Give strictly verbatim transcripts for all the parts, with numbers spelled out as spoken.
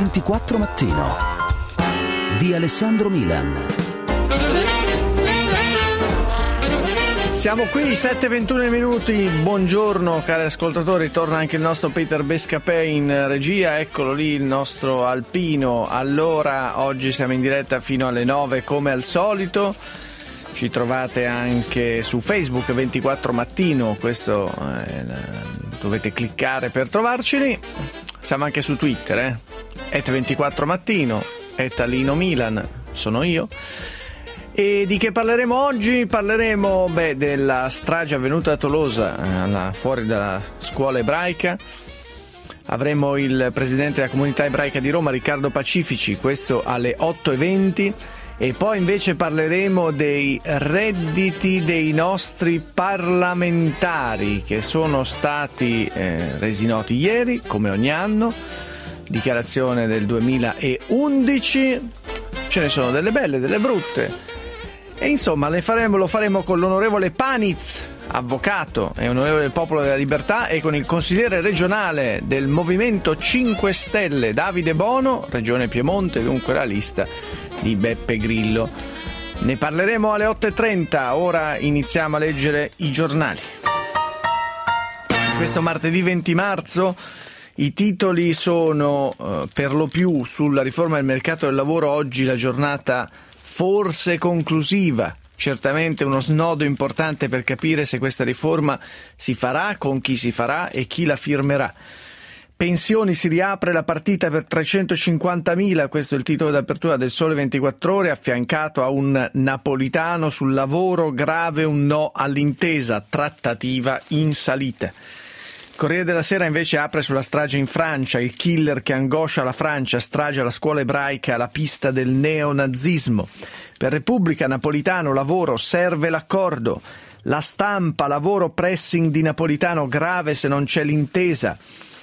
ventiquattro Mattino di Alessandro Milan. Siamo qui, sette e ventuno minuti, buongiorno cari ascoltatori, torna anche il nostro Peter Bescapè in regia, eccolo lì il nostro Alpino. Allora, oggi siamo in diretta fino alle nove come al solito, ci trovate anche su Facebook ventiquattro Mattino, questo eh, dovete cliccare per trovarci lì, siamo anche su Twitter, eh? et ventiquattro Mattino, et Alino Milan, sono io. E di che parleremo oggi? Parleremo beh, della strage avvenuta a Tolosa, alla, fuori dalla scuola ebraica. Avremo il presidente della comunità ebraica di Roma, Riccardo Pacifici, questo alle otto e venti. E poi invece parleremo dei redditi dei nostri parlamentari che sono stati eh, resi noti ieri, come ogni anno. Dichiarazione del duemilaundici. Ce ne sono delle belle, delle brutte. E insomma le faremo, lo faremo con l'onorevole Paniz, avvocato e onorevole del Popolo della Libertà, e con il consigliere regionale del Movimento cinque Stelle, Davide Bono, Regione Piemonte, dunque la lista di Beppe Grillo. Ne parleremo alle otto e trenta, ora iniziamo a leggere i giornali. Questo martedì venti marzo i titoli sono eh, per lo più sulla riforma del mercato del lavoro. Oggi la giornata forse conclusiva, certamente uno snodo importante per capire se questa riforma si farà, con chi si farà e chi la firmerà. Pensioni, si riapre la partita per trecentocinquantamila, questo è il titolo d'apertura del Sole ventiquattro Ore, affiancato a un napolitano sul lavoro, grave un no all'intesa, trattativa in salita. Corriere della Sera invece apre sulla strage in Francia, il killer che angoscia la Francia, strage alla scuola ebraica, alla pista del neonazismo. Per Repubblica, Napolitano, lavoro, serve l'accordo. La Stampa, lavoro, pressing di Napolitano, grave se non c'è l'intesa.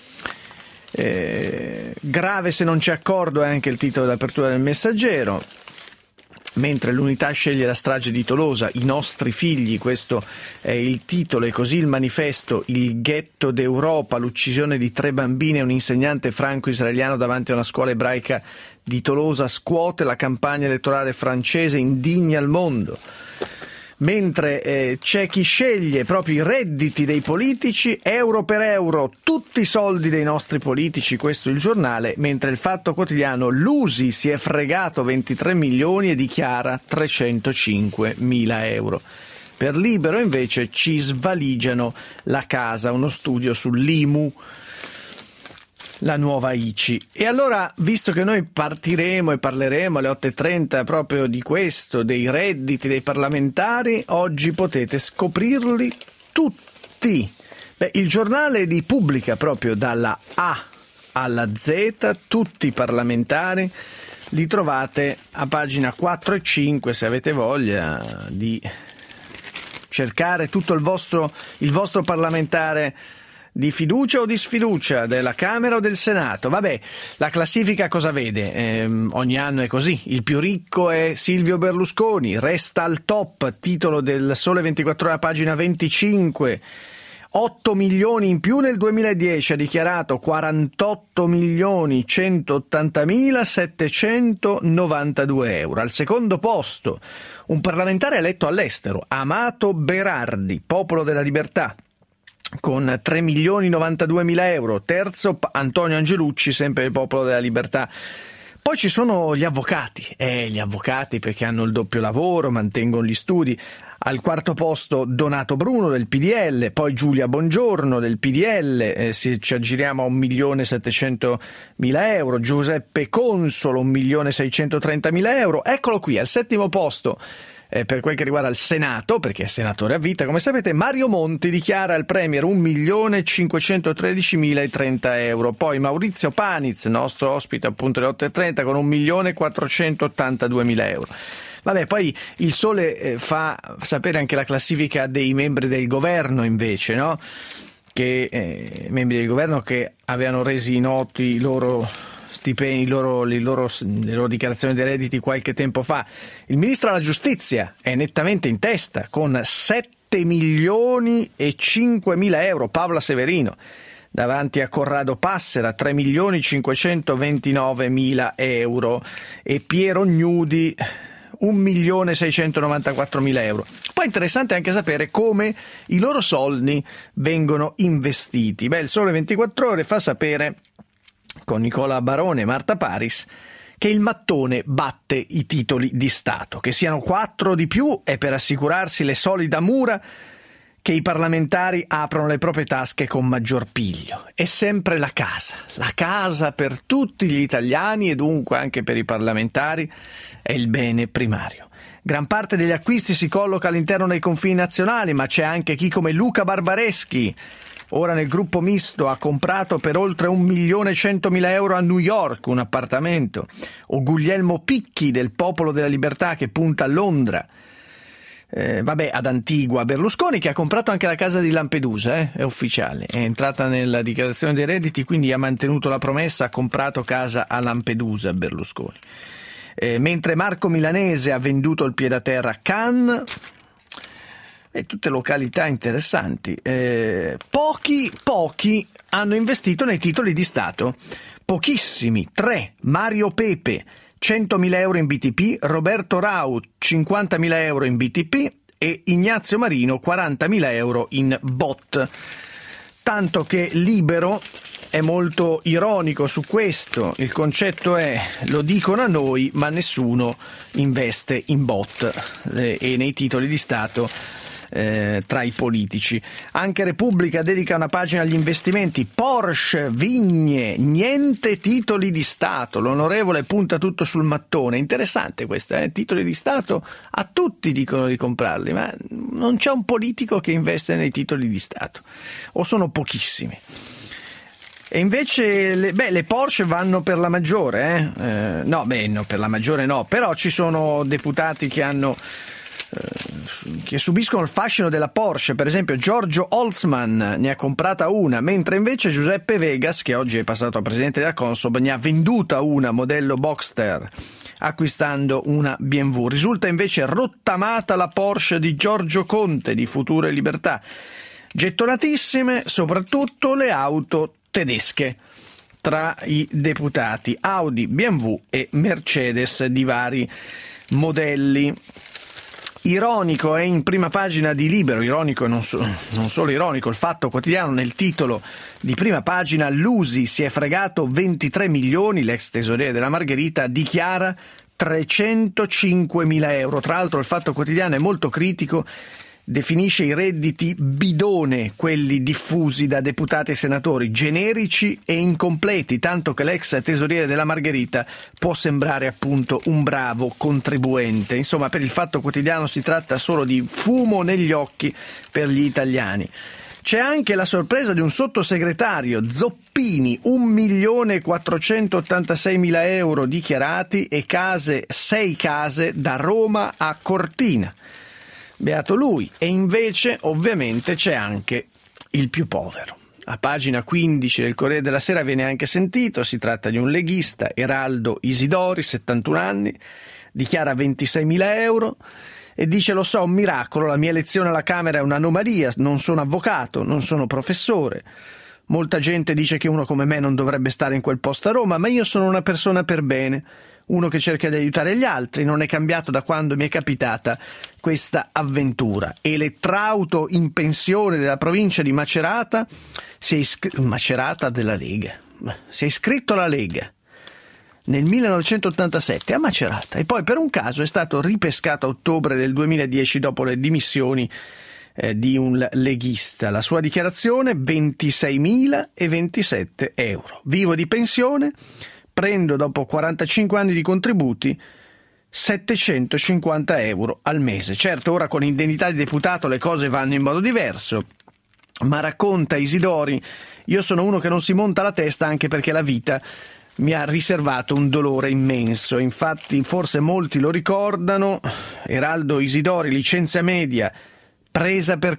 Eh, grave se non c'è accordo è anche il titolo d'apertura del Messaggero. Mentre l'Unità sceglie la strage di Tolosa, i nostri figli, questo è il titolo, e così il Manifesto, il ghetto d'Europa, l'uccisione di tre bambini e un insegnante franco-israeliano davanti a una scuola ebraica di Tolosa scuote la campagna elettorale francese, indigna il mondo. Mentre eh, c'è chi sceglie proprio i redditi dei politici, euro per euro, tutti i soldi dei nostri politici, questo è il giornale, mentre il Fatto Quotidiano, l'Usi si è fregato ventitré milioni e dichiara trecentocinquemila euro. Per Libero invece ci svaligiano la casa, uno studio sull'I M U, la nuova I C I. E allora, visto che noi partiremo e parleremo alle otto e trenta proprio di questo, dei redditi dei parlamentari, oggi potete scoprirli tutti. Beh, il giornale li pubblica proprio dalla A alla Z, tutti i parlamentari, li trovate a pagina quattro e cinque se avete voglia di cercare tutto il vostro, il vostro parlamentare di fiducia o di sfiducia, della Camera o del Senato. Vabbè, la classifica cosa vede? Eh, ogni anno è così. Il più ricco è Silvio Berlusconi, resta al top, titolo del Sole ventiquattro Ore, pagina venticinque. otto milioni in più nel duemiladieci, ha dichiarato quarantotto milioni centottantamila settecentonovantadue euro. Al secondo posto un parlamentare eletto all'estero, Amato Berardi, Popolo della Libertà, con tre milioni novantaduemila euro. Terzo Antonio Angelucci, sempre il Popolo della Libertà. Poi ci sono gli avvocati, eh, gli avvocati perché hanno il doppio lavoro, mantengono gli studi. Al quarto posto Donato Bruno del P D L, poi Giulia Bongiorno del P D L, eh, si, ci aggiriamo a un milione settecentomila euro, Giuseppe Consolo un milione seicentotrentamila euro. Eccolo qui, al settimo posto, Eh, per quel che riguarda il Senato, perché è senatore a vita, come sapete, Mario Monti dichiara al Premier un milione cinquecentotredicimila trenta euro. Poi Maurizio Paniz, nostro ospite appunto alle otto e trenta, con un milione quattrocentottantaduemila euro. Vabbè, poi il Sole eh, fa sapere anche la classifica dei membri del governo invece, no? Che eh, membri del governo che avevano resi noti i loro stipendi, i loro, le, loro, le loro dichiarazioni dei redditi qualche tempo fa. Il ministro della giustizia è nettamente in testa con sette milioni e cinquemila euro, Paola Severino. davanti a Corrado Passera, tre milioni cinquecentoventinovemila euro, e Piero Gnudi un milione seicentonovantaquattromila euro. Poi è interessante anche sapere come i loro soldi vengono investiti. Beh, il Sole ventiquattro Ore fa sapere, con Nicola Barone e Marta Paris, che il mattone batte i titoli di Stato. Che siano quattro di più è per assicurarsi le solide mura che i parlamentari aprono le proprie tasche con maggior piglio. È sempre la casa. La casa per tutti gli italiani e dunque anche per i parlamentari è il bene primario. Gran parte degli acquisti si colloca all'interno dei confini nazionali, ma c'è anche chi come Luca Barbareschi, ora nel gruppo misto, ha comprato per oltre un milione centomila euro a New York un appartamento, o Guglielmo Picchi del Popolo della Libertà che punta a Londra. Eh, vabbè, ad Antigua, Berlusconi che ha comprato anche la casa di Lampedusa, eh? È ufficiale, è entrata nella dichiarazione dei redditi, quindi ha mantenuto la promessa, ha comprato casa a Lampedusa Berlusconi. Eh, mentre Marco Milanese ha venduto il piede-a-terra a Cannes, e tutte località interessanti. Eh, pochi, pochi hanno investito nei titoli di Stato, pochissimi, tre. Mario Pepe, centomila euro in B T P, Roberto Rau, cinquantamila euro in B T P e Ignazio Marino, quarantamila euro in B O T. Tanto che Libero è molto ironico su questo. Il concetto è: lo dicono a noi, ma nessuno investe in B O T eh, e nei titoli di Stato eh, tra i politici. Anche Repubblica dedica una pagina agli investimenti. Porsche, vigne, niente titoli di Stato. L'onorevole punta tutto sul mattone. Interessante questa, eh? Titoli di Stato a tutti dicono di comprarli, ma non c'è un politico che investe nei titoli di Stato, o sono pochissimi. E invece le, beh, le Porsche vanno per la maggiore, eh? Eh, no, beh, no, per la maggiore no, però ci sono deputati che hanno che subiscono il fascino della Porsche. Per esempio Giorgio Holzman ne ha comprata una, mentre invece Giuseppe Vegas, che oggi è passato a presidente della Consob, ne ha venduta una modello Boxster, acquistando una B M W. Risulta invece rottamata la Porsche di Giorgio Conte di Futuro e Libertà. Gettonatissime soprattutto le auto tedesche tra i deputati, Audi, B M W e Mercedes di vari modelli. Ironico è in prima pagina di Libero, ironico e non, so, non solo ironico, il Fatto Quotidiano nel titolo di prima pagina: Lusi si è fregato ventitré milioni, l'ex tesoriere della Margherita dichiara trecentocinquemila euro. Tra l'altro il Fatto Quotidiano è molto critico, definisce i redditi bidone, quelli diffusi da deputati e senatori, generici e incompleti, tanto che l'ex tesoriere della Margherita può sembrare appunto un bravo contribuente. Insomma, per il Fatto Quotidiano si tratta solo di fumo negli occhi per gli italiani. C'è anche la sorpresa di un sottosegretario, Zoppini, un milione quattrocentottantaseimila euro dichiarati e case, sei case da Roma a Cortina. Beato lui. E invece ovviamente c'è anche il più povero. A pagina quindici del Corriere della Sera viene anche sentito, si tratta di un leghista, Eraldo Isidori, settantuno anni, dichiara ventiseimila euro e dice: lo so, un miracolo, la mia elezione alla Camera è un'anomalia, non sono avvocato, non sono professore. Molta gente dice che uno come me non dovrebbe stare in quel posto a Roma, ma io sono una persona per bene, uno che cerca di aiutare gli altri, non è cambiato da quando mi è capitata questa avventura. Elettrauto in pensione della provincia di Macerata, si è iscritto, Macerata della Lega, si è iscritto alla Lega nel millenovecentottantasette a Macerata e poi per un caso è stato ripescato a ottobre del duemiladieci dopo le dimissioni eh, di un leghista. La sua dichiarazione: ventiseimilaventisette euro. Vivo di pensione, prendo dopo quarantacinque anni di contributi settecentocinquanta euro al mese. Certo, ora con indennità di deputato le cose vanno in modo diverso, ma racconta Isidori: io sono uno che non si monta la testa anche perché la vita mi ha riservato un dolore immenso. Infatti, forse molti lo ricordano, Eraldo Isidori, licenza media, presa per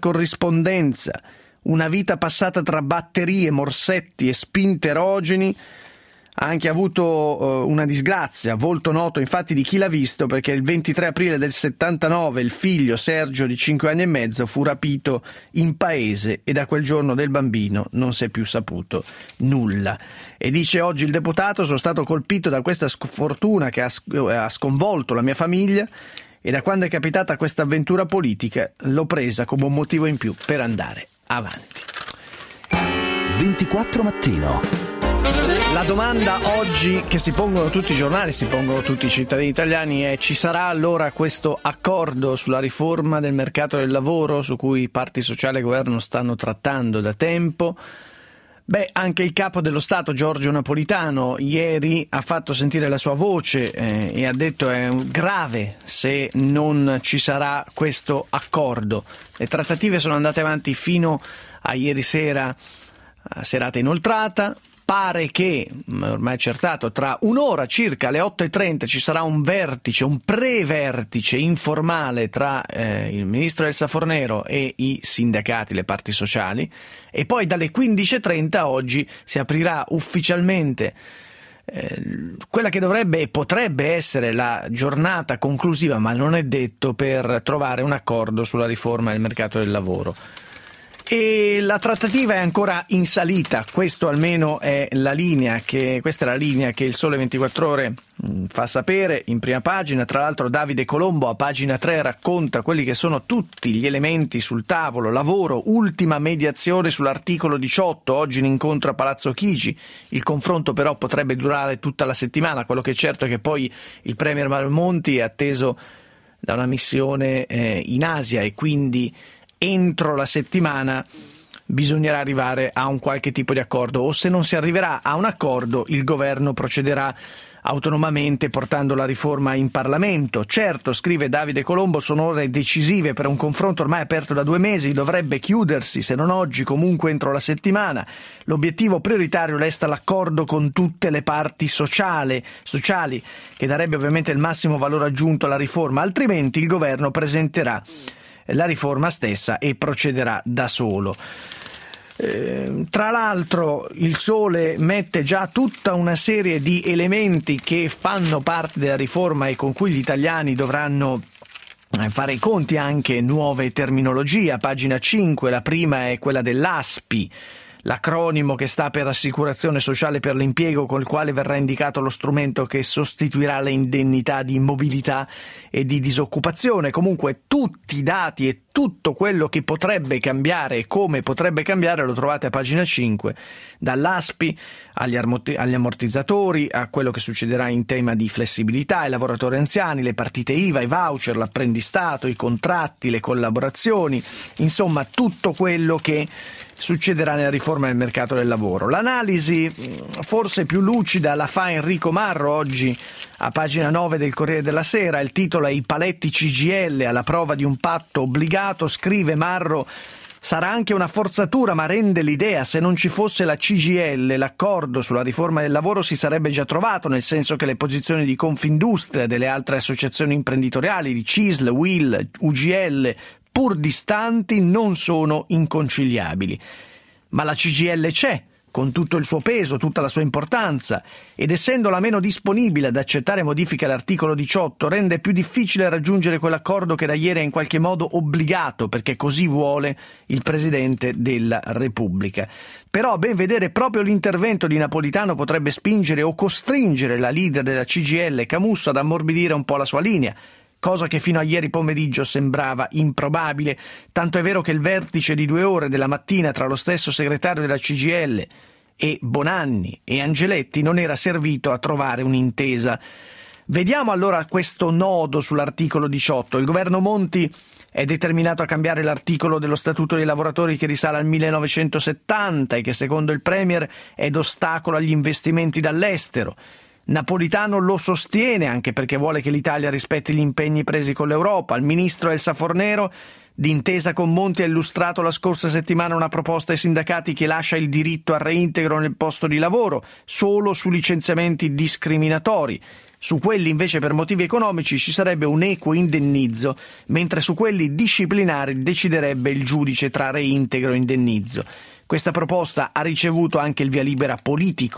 corrispondenza, una vita passata tra batterie, morsetti e spinterogeni, ha anche avuto uh, una disgrazia, volto noto infatti di chi l'ha visto, perché il ventitré aprile del settantanove il figlio Sergio di cinque anni e mezzo fu rapito in paese e da quel giorno del bambino non si è più saputo nulla. E dice oggi il deputato: sono stato colpito da questa sfortuna che ha, ha sconvolto la mia famiglia e da quando è capitata questa avventura politica l'ho presa come un motivo in più per andare avanti. ventiquattro Mattino. La domanda oggi che si pongono tutti i giornali, si pongono tutti i cittadini italiani è: ci sarà allora questo accordo sulla riforma del mercato del lavoro su cui parti sociali e governo stanno trattando da tempo? Beh, anche il capo dello Stato Giorgio Napolitano ieri ha fatto sentire la sua voce eh, e ha detto è grave se non ci sarà questo accordo. Le trattative sono andate avanti fino a ieri sera, a serata inoltrata. Pare che, ormai è accertato, tra un'ora circa, alle otto e trenta, ci sarà un vertice, un pre-vertice informale tra eh, il ministro Elsa Fornero e i sindacati, le parti sociali, e poi dalle quindici e trenta oggi si aprirà ufficialmente eh, quella che dovrebbe e potrebbe essere la giornata conclusiva, ma non è detto, per trovare un accordo sulla riforma del mercato del lavoro. E la trattativa è ancora in salita, questo almeno è la linea che, questa è la linea che il Sole ventiquattro Ore fa sapere in prima pagina. Tra l'altro Davide Colombo a pagina tre racconta quelli che sono tutti gli elementi sul tavolo: lavoro, ultima mediazione sull'articolo diciotto, oggi in incontro a Palazzo Chigi. Il confronto però potrebbe durare tutta la settimana, quello che è certo è che poi il Premier Mario Monti è atteso da una missione eh, in Asia e quindi entro la settimana bisognerà arrivare a un qualche tipo di accordo, o se non si arriverà a un accordo il governo procederà autonomamente portando la riforma in Parlamento. Certo, scrive Davide Colombo, sono ore decisive per un confronto ormai aperto da due mesi, dovrebbe chiudersi, se non oggi, comunque entro la settimana. L'obiettivo prioritario resta l'accordo con tutte le parti sociali, sociali, che darebbe ovviamente il massimo valore aggiunto alla riforma, altrimenti il governo presenterà la riforma stessa e procederà da solo. Eh, tra l'altro il Sole mette già tutta una serie di elementi che fanno parte della riforma e con cui gli italiani dovranno fare i conti, anche nuove terminologie. A pagina cinque la prima è quella dell'A S P I, l'acronimo che sta per Assicurazione Sociale per l'Impiego, col quale verrà indicato lo strumento che sostituirà le indennità di mobilità e di disoccupazione. Comunque tutti i dati e tutto quello che potrebbe cambiare e come potrebbe cambiare lo trovate a pagina cinque, dall'A S P I agli, armoti- agli ammortizzatori, a quello che succederà in tema di flessibilità, ai lavoratori anziani, le partite I V A, i voucher, l'apprendistato, i contratti, le collaborazioni, insomma tutto quello che succederà nella riforma del mercato del lavoro. L'analisi forse più lucida la fa Enrico Marro oggi a pagina nove del Corriere della Sera. Il titolo è: i paletti C G I L alla prova di un patto obbligato. Scrive Marro: sarà anche una forzatura, ma rende l'idea, se non ci fosse la C G I L, l'accordo sulla riforma del lavoro si sarebbe già trovato, nel senso che le posizioni di Confindustria e delle altre associazioni imprenditoriali, di C I S L, U I L, U G L, pur distanti, non sono inconciliabili. Ma la C G I L c'è, con tutto il suo peso, tutta la sua importanza, ed essendo la meno disponibile ad accettare modifiche all'articolo diciotto, rende più difficile raggiungere quell'accordo che da ieri è in qualche modo obbligato, perché così vuole il Presidente della Repubblica. Però a ben vedere proprio l'intervento di Napolitano potrebbe spingere o costringere la leader della C G I L, Camusso, ad ammorbidire un po' la sua linea, cosa che fino a ieri pomeriggio sembrava improbabile, tanto è vero che il vertice di due ore della mattina tra lo stesso segretario della C G I L e Bonanni e Angeletti non era servito a trovare un'intesa. Vediamo allora questo nodo sull'articolo diciotto. Il governo Monti è determinato a cambiare l'articolo dello Statuto dei lavoratori che risale al millenovecentosettanta e che secondo il Premier è d'ostacolo agli investimenti dall'estero. Napolitano lo sostiene anche perché vuole che l'Italia rispetti gli impegni presi con l'Europa. Il ministro Elsa Fornero, d'intesa con Monti, ha illustrato la scorsa settimana una proposta ai sindacati che lascia il diritto al reintegro nel posto di lavoro solo su licenziamenti discriminatori. Su quelli invece per motivi economici ci sarebbe un equo indennizzo, mentre su quelli disciplinari deciderebbe il giudice tra reintegro e indennizzo. Questa proposta ha ricevuto anche il via libera politico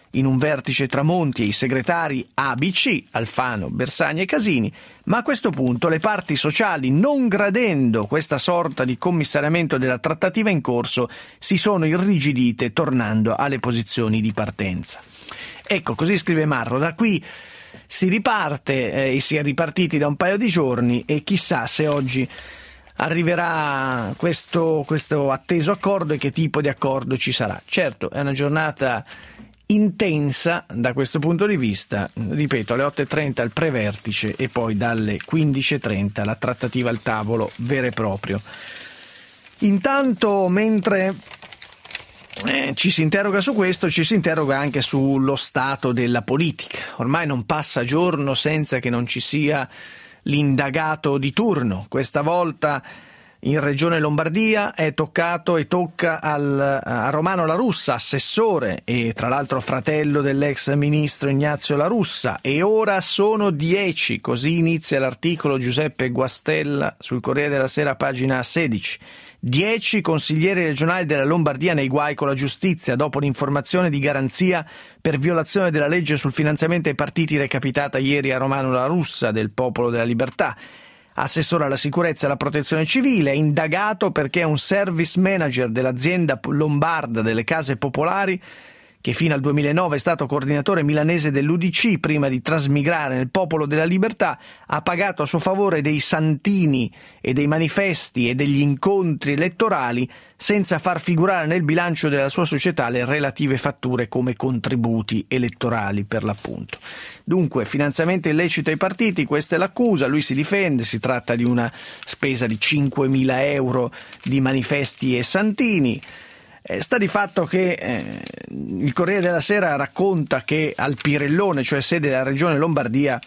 in un vertice tra Monti e i segretari A B C, Alfano, Bersani e Casini, ma a questo punto le parti sociali, non gradendo questa sorta di commissariamento della trattativa in corso, si sono irrigidite tornando alle posizioni di partenza. Ecco, così scrive Marro, da qui si riparte eh, e si è ripartiti da un paio di giorni e chissà se oggi arriverà questo, questo atteso accordo e che tipo di accordo ci sarà. Certo, è una giornata intensa da questo punto di vista, ripeto, alle otto e trenta il prevertice e poi dalle quindici e trenta la trattativa al tavolo vero e proprio. Intanto, mentre eh, ci si interroga su questo, ci si interroga anche sullo stato della politica. Ormai non passa giorno senza che non ci sia l'indagato di turno. Questa volta in Regione Lombardia è toccato e tocca al, a Romano La Russa, assessore e tra l'altro fratello dell'ex ministro Ignazio La Russa, e ora sono dieci, così inizia l'articolo Giuseppe Guastella sul Corriere della Sera, pagina sedici. Dieci consiglieri regionali della Lombardia nei guai con la giustizia dopo l'informazione di garanzia per violazione della legge sul finanziamento ai partiti recapitata ieri a Romano La Russa del Popolo della Libertà. Assessore alla sicurezza e alla protezione civile, è indagato perché è un service manager dell'azienda lombarda delle case popolari, che fino al duemilanove è stato coordinatore milanese dell'U D C prima di trasmigrare nel Popolo della Libertà, ha pagato a suo favore dei santini e dei manifesti e degli incontri elettorali senza far figurare nel bilancio della sua società le relative fatture come contributi elettorali per l'appunto. Dunque, finanziamento illecito ai partiti, questa è l'accusa, lui si difende, si tratta di una spesa di cinquemila euro di manifesti e santini. Eh, sta di fatto che eh, il Corriere della Sera racconta che al Pirellone, cioè sede della Regione Lombardia,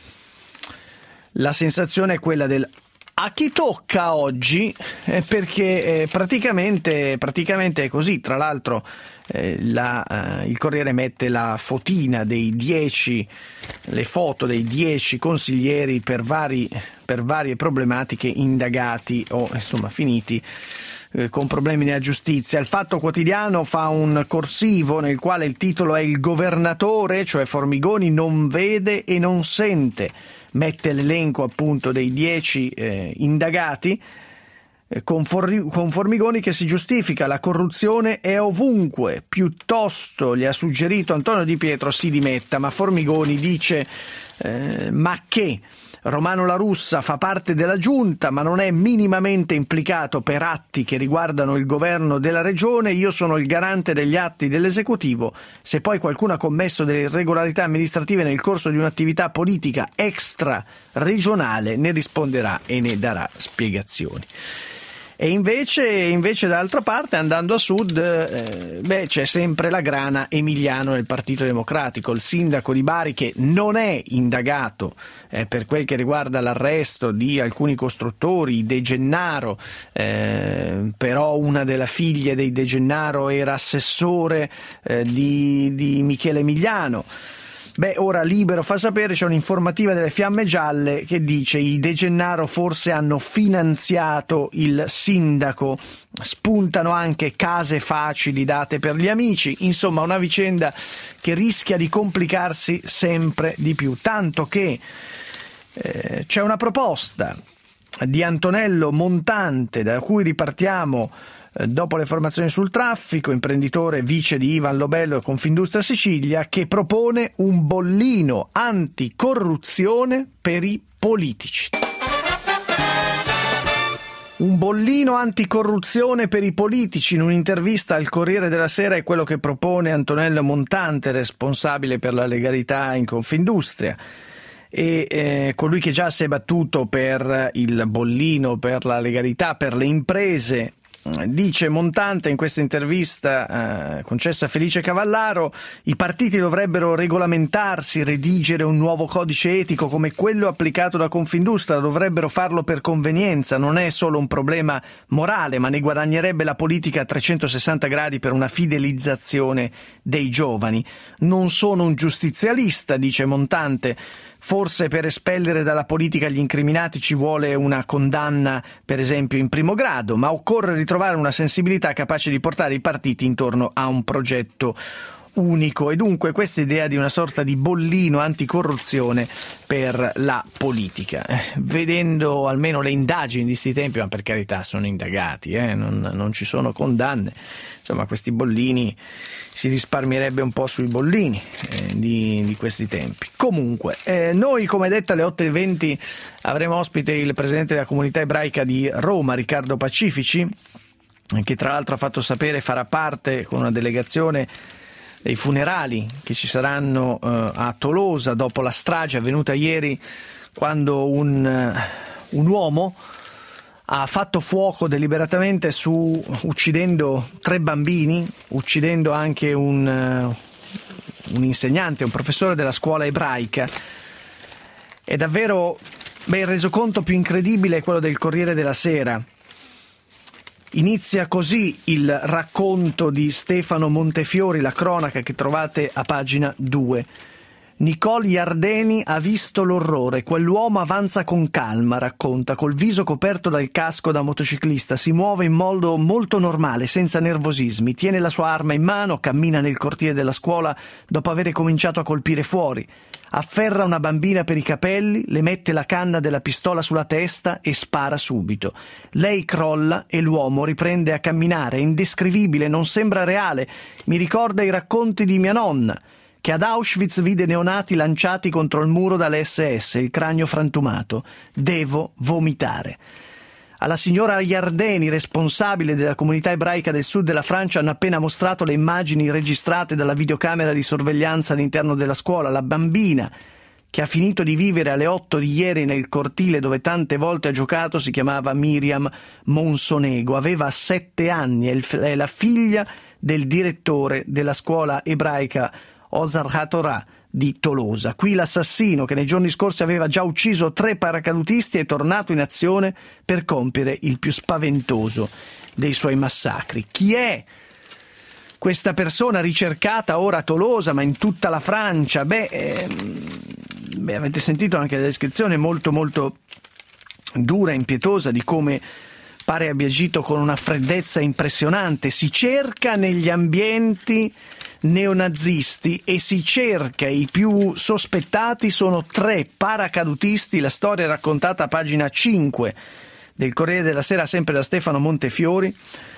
la sensazione è quella del a chi tocca oggi, eh, perché eh, praticamente, praticamente è così. Tra l'altro eh, la, eh, il Corriere mette la fotina dei dieci, le foto dei dieci consiglieri per, vari, per varie problematiche indagati o insomma finiti con problemi nella giustizia. Il Fatto Quotidiano fa un corsivo nel quale il titolo è "Il governatore", cioè Formigoni, non vede e non sente. Mette l'elenco appunto dei dieci eh, indagati eh, con, For- con Formigoni che si giustifica: la corruzione è ovunque. Piuttosto gli ha suggerito Antonio Di Pietro si dimetta, ma Formigoni dice eh, ma che Romano La Russa fa parte della giunta ma non è minimamente implicato per atti che riguardano il governo della regione, io sono il garante degli atti dell'esecutivo, se poi qualcuno ha commesso delle irregolarità amministrative nel corso di un'attività politica extra regionale ne risponderà e ne darà spiegazioni. E invece, invece dall'altra parte, andando a sud, eh, beh, c'è sempre la grana Emiliano del Partito Democratico, il sindaco di Bari che non è indagato eh, per quel che riguarda l'arresto di alcuni costruttori, De Gennaro, eh, però una delle figlie dei De Gennaro era assessore eh, di, di Michele Emiliano. Beh, ora Libero fa sapere, c'è un'informativa delle Fiamme Gialle che dice i De Gennaro forse hanno finanziato il sindaco, spuntano anche case facili date per gli amici, insomma una vicenda che rischia di complicarsi sempre di più, tanto che eh, c'è una proposta di Antonello Montante da cui ripartiamo dopo le informazioni sul traffico, imprenditore vice di Ivan Lobello e Confindustria Sicilia, che propone un bollino anticorruzione per i politici. Un bollino anticorruzione per i politici. In un'intervista al Corriere della Sera è quello che propone Antonello Montante, responsabile per la legalità in Confindustria. E eh, colui che già si è battuto per il bollino, per la legalità, per le imprese. Dice Montante in questa intervista eh, concessa a Felice Cavallaro: i partiti dovrebbero regolamentarsi, redigere un nuovo codice etico come quello applicato da Confindustria, dovrebbero farlo per convenienza, non è solo un problema morale, ma ne guadagnerebbe la politica a trecentosessanta gradi per una fidelizzazione dei giovani. Non sono un giustizialista, dice Montante. Forse per espellere dalla politica gli incriminati ci vuole una condanna, per esempio, in primo grado, ma occorre ritrovare una sensibilità capace di portare i partiti intorno a un progetto unico, e dunque questa idea di una sorta di bollino anticorruzione per la politica. Eh, vedendo almeno le indagini di sti tempi, ma per carità sono indagati, eh, non, non ci sono condanne, insomma questi bollini si risparmierebbe un po' sui bollini eh, di, di questi tempi. Comunque, eh, noi come detto alle otto e venti avremo ospite il presidente della comunità ebraica di Roma, Riccardo Pacifici, che tra l'altro ha fatto sapere farà parte con una delegazione dei funerali che ci saranno eh, a Tolosa dopo la strage avvenuta ieri, quando un, uh, un uomo ha fatto fuoco deliberatamente su, uccidendo tre bambini, uccidendo anche un, uh, un insegnante, un professore della scuola ebraica. È davvero, beh, il resoconto più incredibile è quello del Corriere della Sera. Inizia così il racconto di Stefano Montefiori, la cronaca che trovate a pagina due. Nicole Iardeni ha visto l'orrore. Quell'uomo avanza con calma, racconta, col viso coperto dal casco da motociclista. Si muove in modo molto normale, senza nervosismi. Tiene la sua arma in mano, cammina nel cortile della scuola dopo aver cominciato a colpire fuori. Afferra una bambina per i capelli, le mette la canna della pistola sulla testa e spara subito. Lei crolla e l'uomo riprende a camminare. È indescrivibile, non sembra reale. Mi ricorda i racconti di mia nonna, che ad Auschwitz vide neonati lanciati contro il muro dall'esse esse, il cranio frantumato. Devo vomitare. Alla signora Iardeni, responsabile della comunità ebraica del sud della Francia, hanno appena mostrato le immagini registrate dalla videocamera di sorveglianza all'interno della scuola. La bambina, che ha finito di vivere alle otto di ieri nel cortile dove tante volte ha giocato, si chiamava Miriam Monsonego. Aveva sette anni, è la figlia del direttore della scuola ebraica Ozar HaTorah di Tolosa. Qui l'assassino, che nei giorni scorsi aveva già ucciso tre paracadutisti, è tornato in azione per compiere il più spaventoso dei suoi massacri. Chi è questa persona ricercata ora a Tolosa, ma in tutta la Francia? Beh, ehm, beh avete sentito anche la descrizione molto molto dura e impietosa di come pare abbia agito con una freddezza impressionante. Si cerca negli ambienti neonazisti e si cerca, i più sospettati sono tre paracadutisti. La storia è raccontata a pagina cinque del Corriere della Sera, sempre da Stefano Montefiori.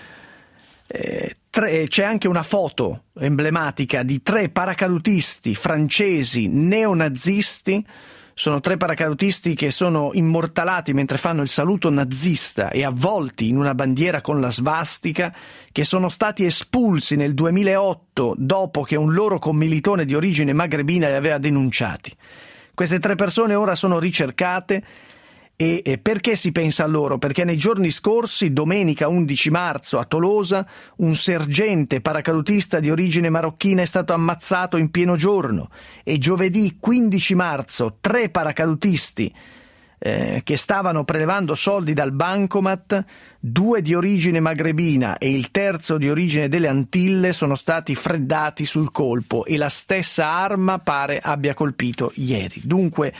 Eh, tre, c'è anche una foto emblematica di tre paracadutisti francesi neonazisti. Sono tre paracadutisti che sono immortalati mentre fanno il saluto nazista e avvolti in una bandiera con la svastica, che sono stati espulsi nel duemilaotto dopo che un loro commilitone di origine magrebina li aveva denunciati. Queste tre persone ora sono ricercate. E, e perché si pensa a loro? Perché nei giorni scorsi, domenica undici marzo, a Tolosa, un sergente paracadutista di origine marocchina è stato ammazzato in pieno giorno, e giovedì quindici marzo tre paracadutisti eh, che stavano prelevando soldi dal bancomat, due di origine magrebina e il terzo di origine delle Antille, sono stati freddati sul colpo, e la stessa arma pare abbia colpito ieri. Dunque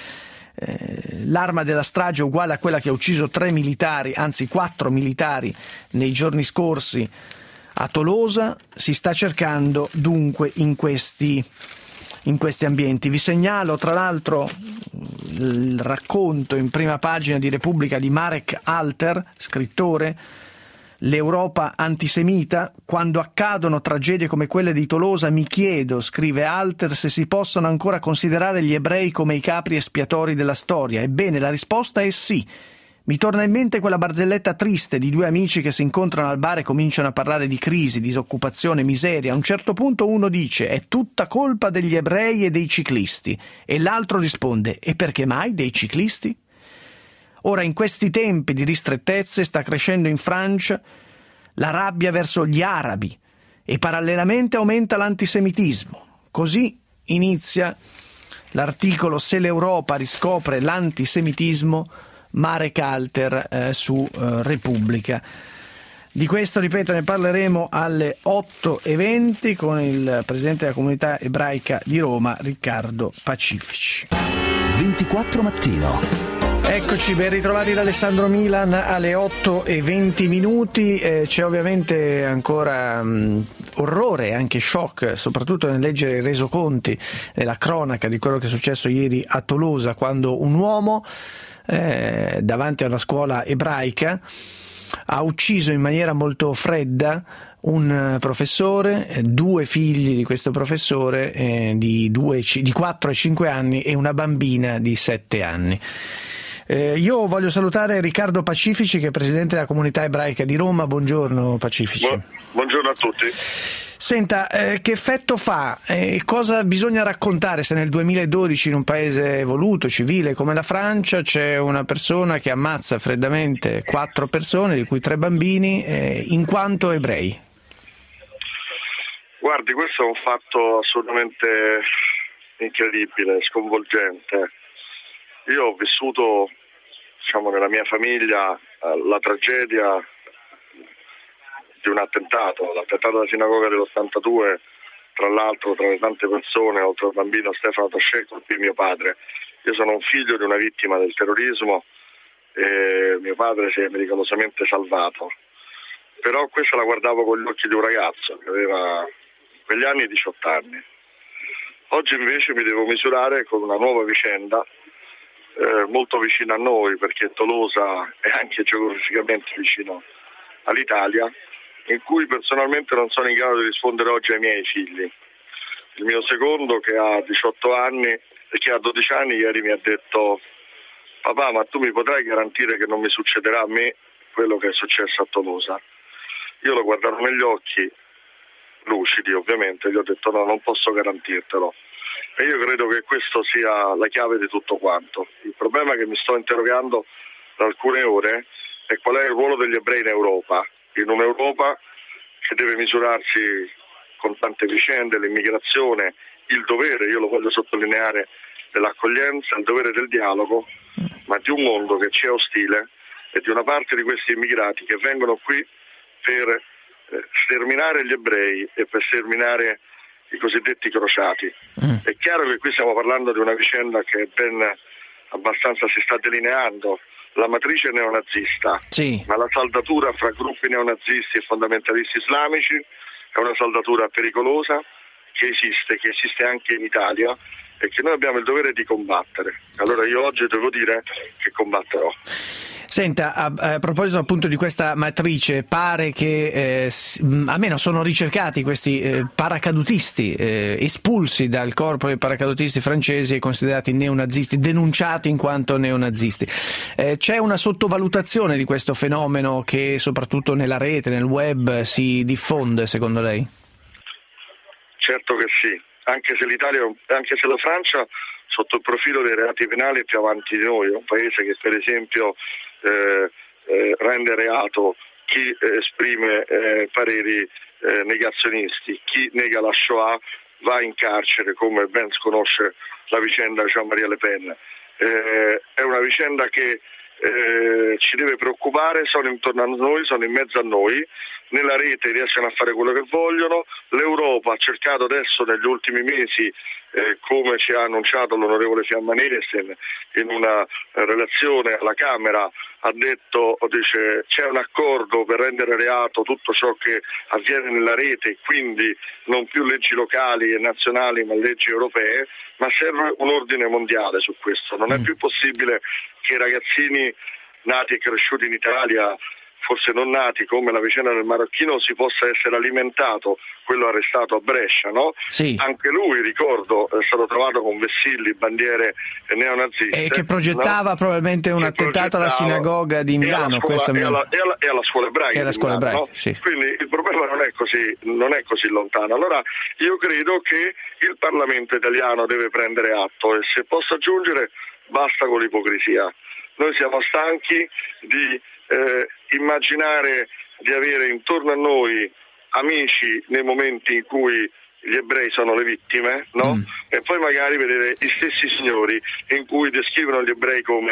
Eh, l'arma della strage è uguale a quella che ha ucciso tre militari, anzi quattro militari nei giorni scorsi a Tolosa. Si sta cercando dunque in questi, in questi ambienti. Vi segnalo tra l'altro il racconto in prima pagina di Repubblica di Marek Alter, scrittore. L'Europa antisemita. Quando accadono tragedie come quelle di Tolosa mi chiedo, scrive Alter, se si possono ancora considerare gli ebrei come i capri espiatori della storia. Ebbene, la risposta è sì. Mi torna in mente quella barzelletta triste di due amici che si incontrano al bar e cominciano a parlare di crisi, disoccupazione, miseria. A un certo punto uno dice: è tutta colpa degli ebrei e dei ciclisti, e l'altro risponde: e perché mai dei ciclisti? Ora, in questi tempi di ristrettezze, sta crescendo in Francia la rabbia verso gli arabi e parallelamente aumenta l'antisemitismo. Così inizia l'articolo Se l'Europa riscopre l'antisemitismo, Marek Alter eh, su eh, Repubblica. Di questo, ripeto, ne parleremo alle otto e venti con il presidente della comunità ebraica di Roma, Riccardo Pacifici. ventiquattro mattino. Eccoci, ben ritrovati da Alessandro Milan alle otto e venti minuti. Eh, c'è ovviamente ancora mh, orrore e anche shock, soprattutto nel leggere i resoconti della cronaca di quello che è successo ieri a Tolosa, quando un uomo eh, davanti a una scuola ebraica ha ucciso in maniera molto fredda un professore, due figli di questo professore eh, di, due, di quattro e cinque anni e una bambina di sette anni. Eh, io voglio salutare Riccardo Pacifici, che è presidente della comunità ebraica di Roma. Buongiorno Pacifici. Bu- buongiorno a tutti. Senta, eh, che effetto fa e eh, cosa bisogna raccontare se nel duemiladodici in un paese evoluto, civile come la Francia, c'è una persona che ammazza freddamente quattro persone, di cui tre bambini, eh, in quanto ebrei? Guardi, questo è un fatto assolutamente incredibile, sconvolgente. Io ho vissuto, diciamo, nella mia famiglia eh, la tragedia di un attentato, l'attentato alla sinagoga dell'ottantadue, tra l'altro tra le tante persone, oltre al bambino Stefano Tascè, colpì mio padre. Io sono un figlio di una vittima del terrorismo e mio padre si è miracolosamente salvato. Però questa la guardavo con gli occhi di un ragazzo che aveva in quegli anni diciotto anni. Oggi invece mi devo misurare con una nuova vicenda eh, molto vicina a noi, perché Tolosa è anche geograficamente vicino all'Italia, in cui personalmente non sono in grado di rispondere oggi ai miei figli. Il mio secondo, che ha diciotto anni e che ha dodici anni, ieri mi ha detto: papà, ma tu mi potrai garantire che non mi succederà a me quello che è successo a Tolosa? Io l'ho guardato negli occhi, lucidi ovviamente, gli ho detto no, non posso garantirtelo. E io credo che questo sia la chiave di tutto quanto. Il problema che mi sto interrogando da alcune ore è qual è il ruolo degli ebrei in Europa, in un'Europa che deve misurarsi con tante vicende, l'immigrazione, il dovere, io lo voglio sottolineare, dell'accoglienza, il dovere del dialogo, ma di un mondo che ci è ostile e di una parte di questi immigrati che vengono qui per eh, sterminare gli ebrei e per sterminare i cosiddetti crociati. Mm. È chiaro che qui stiamo parlando di una vicenda che ben abbastanza si sta delineando. La matrice è neonazista, sì, ma la saldatura fra gruppi neonazisti e fondamentalisti islamici è una saldatura pericolosa che esiste, che esiste anche in Italia e che noi abbiamo il dovere di combattere. Allora io oggi devo dire che combatterò. Senta, a, a proposito appunto di questa matrice, pare che eh, almeno sono ricercati questi eh, paracadutisti eh, espulsi dal corpo dei paracadutisti francesi e considerati neonazisti, denunciati in quanto neonazisti. Eh, c'è una sottovalutazione di questo fenomeno che soprattutto nella rete, nel web, si diffonde, secondo lei? Certo che sì, anche se l'Italia, anche se la Francia sotto il profilo dei reati penali è più avanti di noi, è un paese che per esempio Eh, eh, rende reato chi eh, esprime eh, pareri eh, negazionisti, chi nega la Shoah va in carcere, come ben conosce la vicenda Jean-Marie Le Pen. Eh, è una vicenda che eh, ci deve preoccupare, sono intorno a noi, sono in mezzo a noi, nella rete riescono a fare quello che vogliono. L'Europa ha cercato adesso negli ultimi mesi, eh, come ci ha annunciato l'onorevole Fiamma Nielsen in una eh, relazione alla Camera, ha detto, dice, c'è un accordo per rendere reato tutto ciò che avviene nella rete, quindi non più leggi locali e nazionali ma leggi europee, ma serve un ordine mondiale su questo. Non è più possibile che i ragazzini nati e cresciuti in Italia, forse non nati, come la vicenda del marocchino, si possa essere alimentato, quello arrestato a Brescia, no? Sì. Anche lui, ricordo, è stato trovato con vessilli, bandiere neonaziste. E che progettava no? probabilmente un che attentato alla sinagoga di Milano. E alla scuola, questo e alla, e alla, e alla scuola ebraica. E alla scuola Milano, ebraica, no? sì. Quindi il problema non è così, non è così lontano. Allora io credo che il Parlamento italiano deve prendere atto, e se posso aggiungere, basta con l'ipocrisia. Noi siamo stanchi di eh, immaginare di avere intorno a noi amici nei momenti in cui gli ebrei sono le vittime, no? Mm. E poi magari vedere gli stessi signori in cui descrivono gli ebrei come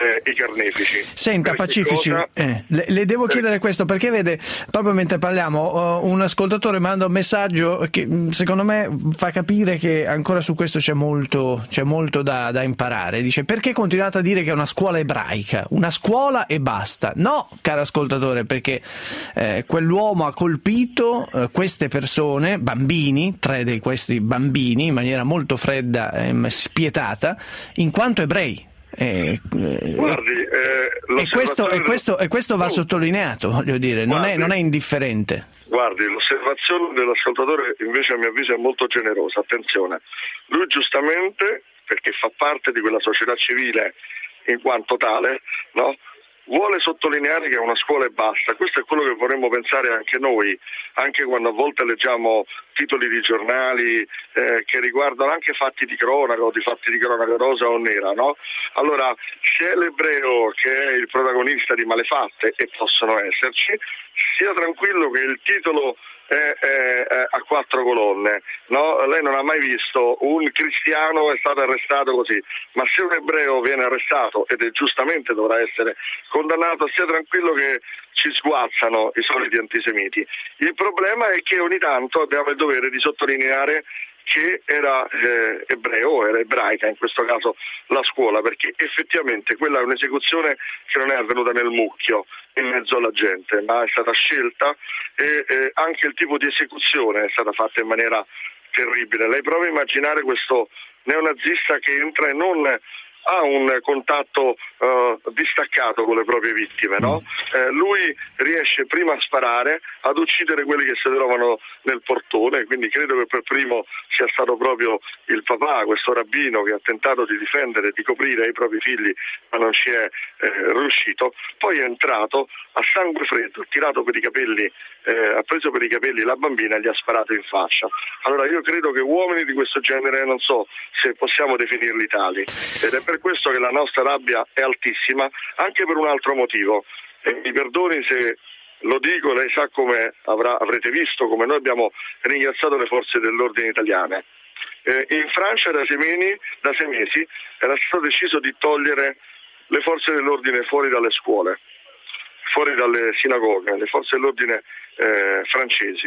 eh, i carnefici. Senta, Per Pacifici, cosa... eh, le, le devo chiedere questo perché vede, proprio mentre parliamo, uh, un ascoltatore manda un messaggio che secondo me fa capire che ancora su questo c'è molto, c'è molto da, da imparare. Dice: perché continuate a dire che è una scuola ebraica? Una scuola e basta. No, caro ascoltatore, perché eh, quell'uomo ha colpito eh, queste persone, bambini, tre di questi bambini, in maniera molto fredda e spietata, in quanto ebrei. Eh, eh, Guardi, eh, e, questo, e, questo, e questo va sottolineato, voglio dire, non, Guardi, è, non è indifferente. Guardi, l'osservazione dell'ascoltatore invece a mio avviso è molto generosa, attenzione. Lui giustamente, perché fa parte di quella società civile in quanto tale, no? Vuole sottolineare che è una scuola e basta. Questo è quello che vorremmo pensare anche noi, anche quando a volte leggiamo titoli di giornali eh, che riguardano anche fatti di cronaca o di fatti di cronaca rosa o nera, no? Allora, se è l'ebreo che è il protagonista di malefatte, e possono esserci, sia tranquillo che il titolo è, è, è a quattro colonne, no? Lei non ha mai visto un cristiano è stato arrestato così, ma se un ebreo viene arrestato, ed è giustamente dovrà essere condannato, sia tranquillo che ci sguazzano i soliti antisemiti. Il problema è che ogni tanto abbiamo il dovere di sottolineare che era eh, ebreo, era ebraica in questo caso la scuola, perché effettivamente quella è un'esecuzione che non è avvenuta nel mucchio, in mezzo alla gente, ma è stata scelta e eh, anche il tipo di esecuzione è stata fatta in maniera terribile. Lei prova a immaginare questo neonazista che entra e non ha un contatto uh, distaccato con le proprie vittime, no? Eh, lui riesce prima a sparare, ad uccidere quelli che si trovano nel portone, quindi credo che per primo sia stato proprio il papà, questo rabbino, che ha tentato di difendere e di coprire i propri figli, ma non ci è eh, riuscito. Poi è entrato a sangue freddo, ha tirato per i capelli, eh, ha preso per i capelli la bambina e gli ha sparato in faccia. Allora io credo che uomini di questo genere, non so se possiamo definirli tali, ed è per questo che la nostra rabbia è altissima, anche per un altro motivo. E mi perdoni se lo dico, lei sa come avrà, avrete visto come noi abbiamo ringraziato le forze dell'ordine italiane. Eh, in Francia da sei, mesi, da sei mesi era stato deciso di togliere le forze dell'ordine fuori dalle scuole, fuori dalle sinagoghe, le forze dell'ordine eh, francesi.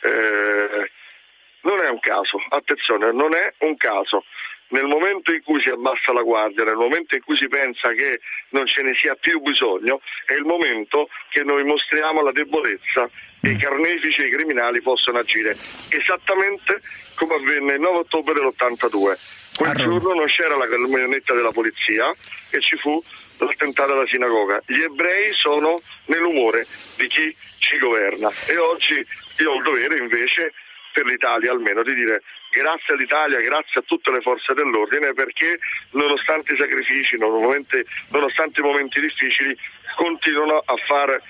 Eh, non è un caso, attenzione, non è un caso. Nel momento in cui si abbassa la guardia, nel momento in cui si pensa che non ce ne sia più bisogno, è il momento che noi mostriamo la debolezza e i carnefici e i criminali possono agire esattamente come avvenne il nove ottobre dell'ottantadue. Quel giorno non c'era la camionetta della polizia e ci fu l'attentato alla sinagoga. Gli ebrei sono nell'umore di chi ci governa e oggi io ho il dovere invece, per l'Italia almeno, di dire grazie all'Italia, grazie a tutte le forze dell'ordine, perché nonostante i sacrifici, nonostante, nonostante i momenti difficili, continuano a fare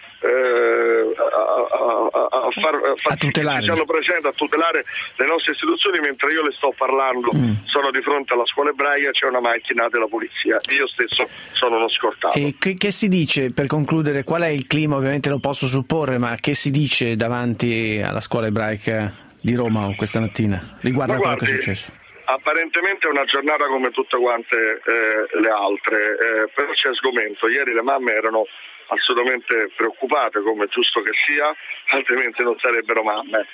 eh, a, a, a, far, a, far a tutelare, ci siano presenti, a tutelare le nostre istituzioni. Mentre io le sto parlando, mm. sono di fronte alla scuola ebraica, c'è una macchina della polizia, io stesso sono uno scortato. E che, che si dice, per concludere, qual è il clima? Ovviamente lo posso supporre, ma che si dice davanti alla scuola ebraica di Roma questa mattina riguardo a quello che è successo? Apparentemente è una giornata come tutte quante eh, le altre, eh, però c'è sgomento. Ieri le mamme erano assolutamente preoccupate, come è giusto che sia, altrimenti non sarebbero mamme.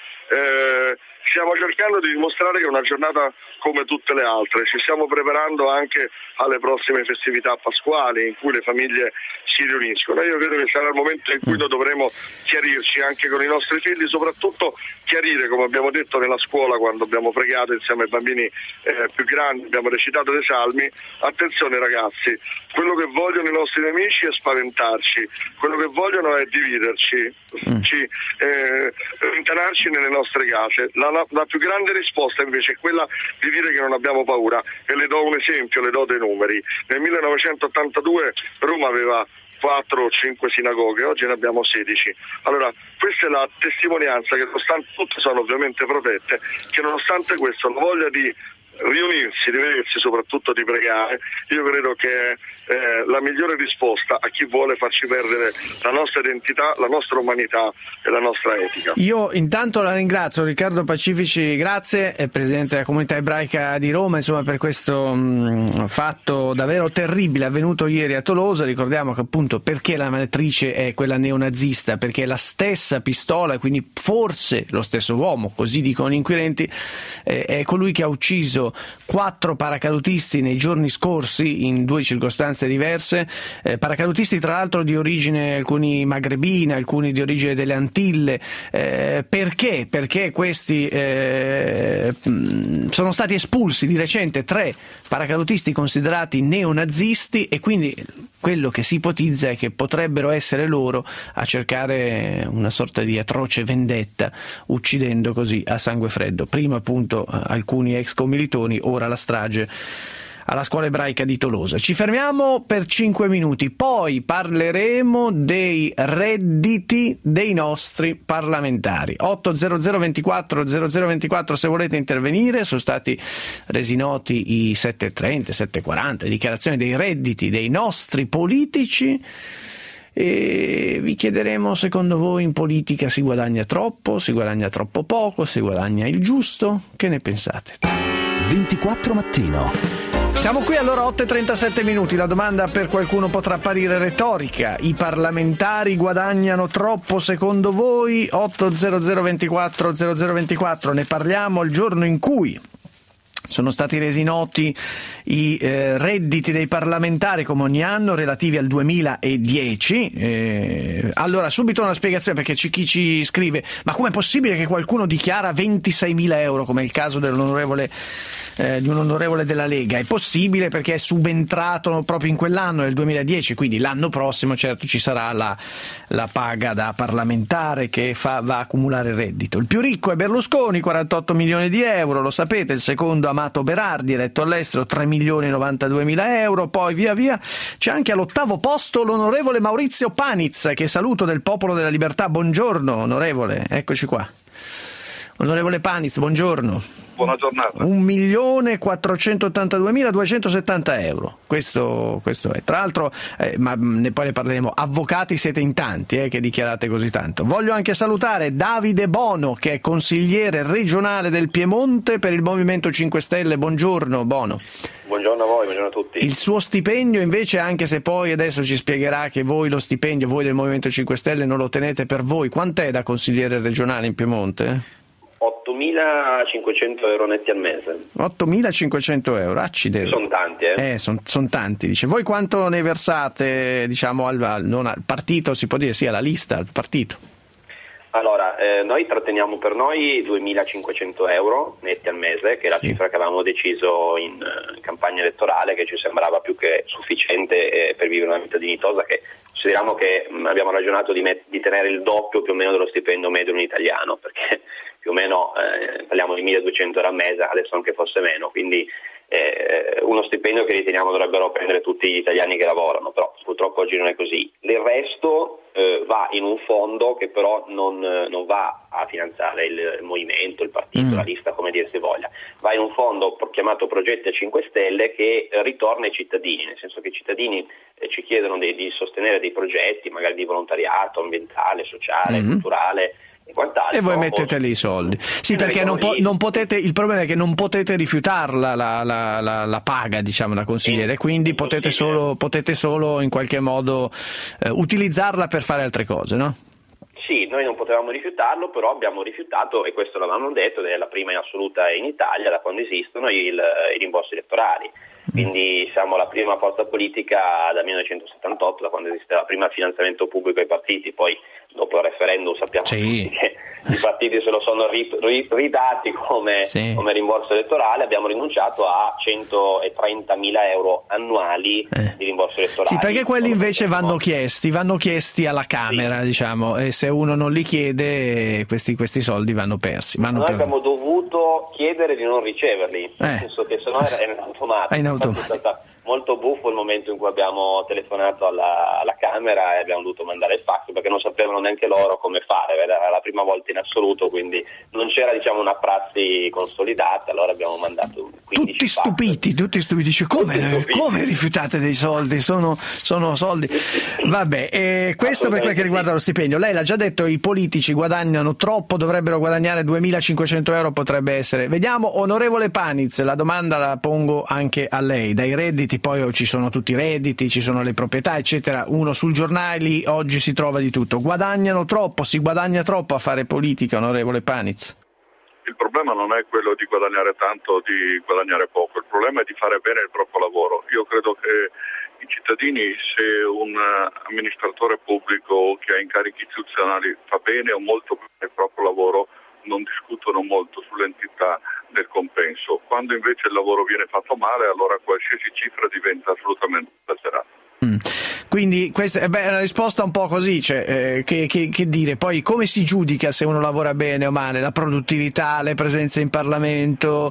Eh, stiamo cercando di dimostrare che è una giornata come tutte le altre, ci stiamo preparando anche alle prossime festività pasquali in cui le famiglie si riuniscono. Io credo che sarà il momento in cui noi dovremo chiarirci anche con i nostri figli, soprattutto chiarire, come abbiamo detto nella scuola quando abbiamo pregato insieme ai bambini eh, più grandi, abbiamo recitato dei salmi: attenzione ragazzi, quello che vogliono i nostri nemici è spaventarci, quello che vogliono è dividerci, mm. ci, eh, rintanarci nelle nostre case. La, la, la più grande risposta invece è quella di dire che non abbiamo paura, e le do un esempio, le do dei numeri. Nel millenovecentottantadue Roma aveva quattro o cinque sinagoghe, oggi ne abbiamo sedici. Allora questa è la testimonianza che nonostante tutte sono ovviamente protette, che nonostante questo la voglia di riunirsi, rivedersi, soprattutto di pregare. Io credo che eh, la migliore risposta a chi vuole farci perdere la nostra identità, la nostra umanità e la nostra etica. Io intanto la ringrazio, Riccardo Pacifici, grazie, è presidente della comunità ebraica di Roma, insomma, per questo mh, fatto davvero terribile avvenuto ieri a Tolosa. Ricordiamo che appunto perché la matrice è quella neonazista, perché è la stessa pistola, quindi forse lo stesso uomo, così dicono gli inquirenti, eh, è colui che ha ucciso quattro paracadutisti nei giorni scorsi in due circostanze diverse, eh, paracadutisti tra l'altro di origine alcuni magrebina, alcuni di origine delle Antille. Eh, perché? Perché questi eh, sono stati espulsi di recente tre paracadutisti considerati neonazisti, e quindi quello che si ipotizza è che potrebbero essere loro a cercare una sorta di atroce vendetta, uccidendo così a sangue freddo prima appunto alcuni ex commilitoni, ora la strage alla scuola ebraica di Tolosa. Ci fermiamo per cinque minuti, poi parleremo dei redditi dei nostri parlamentari. otto zero zero ventiquattro zero zero ventiquattro se volete intervenire. Sono stati resi noti i sette e trenta, sette e quaranta, dichiarazioni dei redditi dei nostri politici, e vi chiederemo: secondo voi in politica si guadagna troppo, si guadagna troppo poco, si guadagna il giusto? Che ne pensate? ventiquattro mattino. Siamo qui allora, otto e trentasette minuti. La domanda per qualcuno potrà apparire retorica: i parlamentari guadagnano troppo secondo voi? otto zero zero ventiquattro zero zero ventiquattro, ne parliamo il giorno in cui sono stati resi noti i eh, redditi dei parlamentari, come ogni anno, relativi al duemiladieci. Eh, allora, subito una spiegazione, perché c'è chi ci scrive: ma com'è possibile che qualcuno dichiara ventiseimila euro, come è il caso dell'onorevole eh, di un onorevole della Lega? È possibile perché è subentrato proprio in quell'anno, nel duemiladieci, quindi l'anno prossimo certo ci sarà la, la paga da parlamentare che fa, va a accumulare il reddito. Il più ricco è Berlusconi, quarantotto milioni di euro, lo sapete. Il secondo Amato Berardi, eletto all'estero, tre milioni e novantaduemila euro. Poi via via c'è anche all'ottavo posto l'onorevole Maurizio Paniz, che saluto del Popolo della Libertà. Buongiorno onorevole, eccoci qua. Onorevole Paniz, buongiorno. Buona giornata. un milione quattrocentottantaduemila duecentosettanta euro. Questo, questo è. Tra l'altro, eh, ma ne, poi ne parleremo, avvocati siete in tanti eh, che dichiarate così tanto. Voglio anche salutare Davide Bono, che è consigliere regionale del Piemonte per il Movimento cinque Stelle. Buongiorno Bono. Buongiorno a voi, buongiorno a tutti. Il suo stipendio invece, anche se poi adesso ci spiegherà che voi lo stipendio, voi del Movimento cinque Stelle, non lo tenete per voi, quant'è da consigliere regionale in Piemonte? ottomilacinquecento euro netti al mese. ottomilacinquecento euro, accidenti. Sono tanti, eh? Eh, sono son tanti, dice. Voi quanto ne versate, diciamo, al, al, non al partito, si può dire, sì, alla lista, al partito? Allora, eh, noi tratteniamo per noi duemilacinquecento euro netti al mese, che è la sì. cifra che avevamo deciso in, in campagna elettorale, che ci sembrava più che sufficiente eh, per vivere una vita dignitosa, che consideriamo che mh, abbiamo ragionato di, met- di tenere il doppio più o meno dello stipendio medio di un italiano, perché più o meno eh, parliamo di milleduecento euro al mese, adesso anche fosse meno, quindi eh, uno stipendio che riteniamo dovrebbero prendere tutti gli italiani che lavorano, però purtroppo oggi non è così. Il resto eh, va in un fondo che però non, non va a finanziare il, il movimento, il partito, mm. la lista, come dir si voglia, va in un fondo chiamato Progetti a cinque Stelle che eh, ritorna ai cittadini, nel senso che i cittadini eh, ci chiedono di, di sostenere dei progetti, magari di volontariato ambientale, sociale, mm. culturale, e voi mettete lì i soldi. Sì, perché non, po- non potete, il problema è che non potete rifiutarla la, la, la, la paga, diciamo, da consigliere, quindi potete solo, potete solo in qualche modo eh, utilizzarla per fare altre cose, no? Sì, noi non potevamo rifiutarlo, però abbiamo rifiutato, e questo l'avevamo detto, ed è la prima in assoluta in Italia da quando esistono il, i rimborsi elettorali. Quindi siamo la prima forza politica dal millenovecentosettantotto, da quando esiste la prima finanziamento pubblico ai partiti. Poi dopo il referendum sappiamo sì. che i partiti se lo sono ri, ri, ridati come, sì. come rimborso elettorale. Abbiamo rinunciato a centotrentamila euro annuali eh. di rimborso elettorale. Sì, perché quelli invece vanno chiesti, vanno chiesti alla Camera, sì. diciamo, e se uno non li chiede questi, questi soldi vanno persi. Vanno Noi per... abbiamo dovuto chiedere di non riceverli, eh. nel senso che sennò era in automatico. In automatico. È stata molto buffo il momento in cui abbiamo telefonato alla, alla Camera e abbiamo dovuto mandare il fax perché non sapevano neanche loro come fare, era la prima volta in assoluto, quindi non c'era diciamo una prassi consolidata, allora abbiamo mandato quindici tutti fax. stupiti, tutti stupiti, cioè, come, tutti stupiti. come rifiutate dei soldi? Sono, sono soldi. Vabbè, e questo per quel che riguarda lo stipendio. Lei l'ha già detto, i politici guadagnano troppo, dovrebbero guadagnare duemilacinquecento euro, potrebbe essere. Vediamo, onorevole Paniz, la domanda la pongo anche a lei. Dai redditi poi ci sono tutti i redditi, ci sono le proprietà, eccetera. Uno sul giornali oggi si trova di tutto. Guadagnano troppo, si guadagna troppo a fare politica, onorevole Paniz? Il problema non è quello di guadagnare tanto o di guadagnare poco, il problema è di fare bene il proprio lavoro. Io credo che i cittadini, se un amministratore pubblico che ha incarichi istituzionali fa bene o molto bene il proprio lavoro, non discutono molto sull'entità del compenso. Quando invece il lavoro viene fatto male, allora qualsiasi cifra diventa assolutamente esagerata. Mm. Quindi questa è una risposta un po' così, cioè, eh, che, che, che dire, poi come si giudica se uno lavora bene o male? La produttività, le presenze in Parlamento,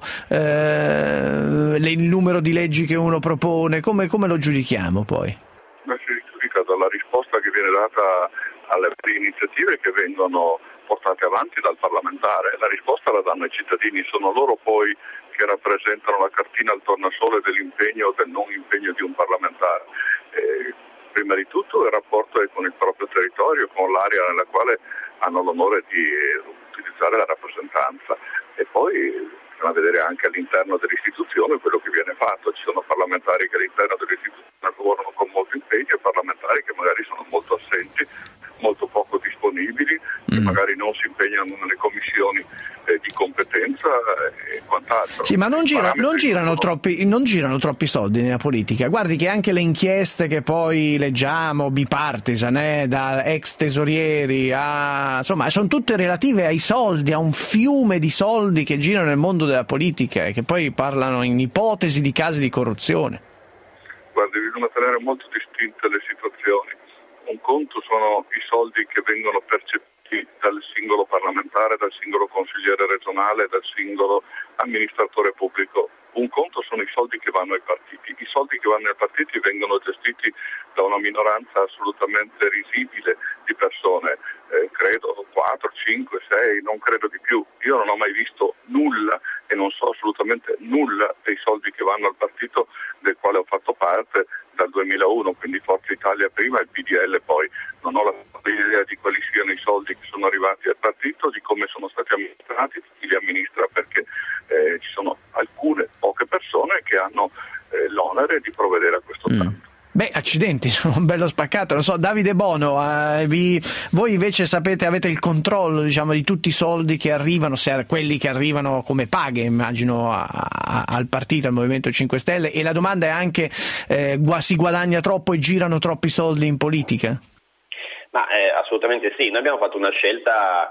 eh, le, il numero di leggi che uno propone, come, come lo giudichiamo poi? Ma si giudica dalla risposta che viene data alle iniziative che vengono portate avanti dal parlamentare. La risposta la danno i cittadini, sono loro poi che rappresentano la cartina al tornasole dell'impegno o del non impegno di un parlamentare. Eh, prima di tutto il rapporto è con il proprio territorio, con l'area nella quale hanno l'onore di utilizzare la rappresentanza, e poi bisogna vedere anche all'interno dell'istituzione quello che viene fatto. Ci sono parlamentari che all'interno dell'istituzione lavorano con molto impegno e parlamentari che magari sono molto assenti, molto poco disponibili, che mm. magari non si impegnano nelle commissioni eh, di competenza e quant'altro. Sì, ma non, gira, non, girano sono... troppi, non girano troppi soldi nella politica. Guardi che anche le inchieste che poi leggiamo, bipartisan, eh, da ex tesorieri a... insomma, sono tutte relative ai soldi, a un fiume di soldi che girano nel mondo della politica e che poi parlano in ipotesi di casi di corruzione. Guardi, bisogna tenere molto distinte le situazioni. Un conto sono i soldi che vengono percepiti dal singolo parlamentare, dal singolo consigliere regionale, dal singolo amministratore pubblico. Un conto sono i soldi che vanno ai partiti. I soldi che vanno ai partiti vengono gestiti da una minoranza assolutamente risibile di persone, eh, credo quattro, cinque, sei, non credo di più. Io non ho mai visto nulla e non so assolutamente nulla dei soldi che vanno al partito del quale ho fatto parte dal duemilauno, quindi Forza Italia prima e il P D L poi. Non ho la idea di quali siano i soldi che sono arrivati al partito, di come sono stati amministrati, chi li amministra, perché eh, ci sono alcune poche persone che hanno eh, l'onere di provvedere a questo tanto. Mm. Beh, accidenti, sono un bello spaccato, non so, Davide Bono, eh, vi, voi invece sapete, avete il controllo, diciamo, di tutti i soldi che arrivano, se quelli che arrivano come paghe, immagino, a, a, al partito, al Movimento cinque Stelle, e la domanda è anche, eh, si guadagna troppo e girano troppi soldi in politica? Ma eh, assolutamente sì, noi abbiamo fatto una scelta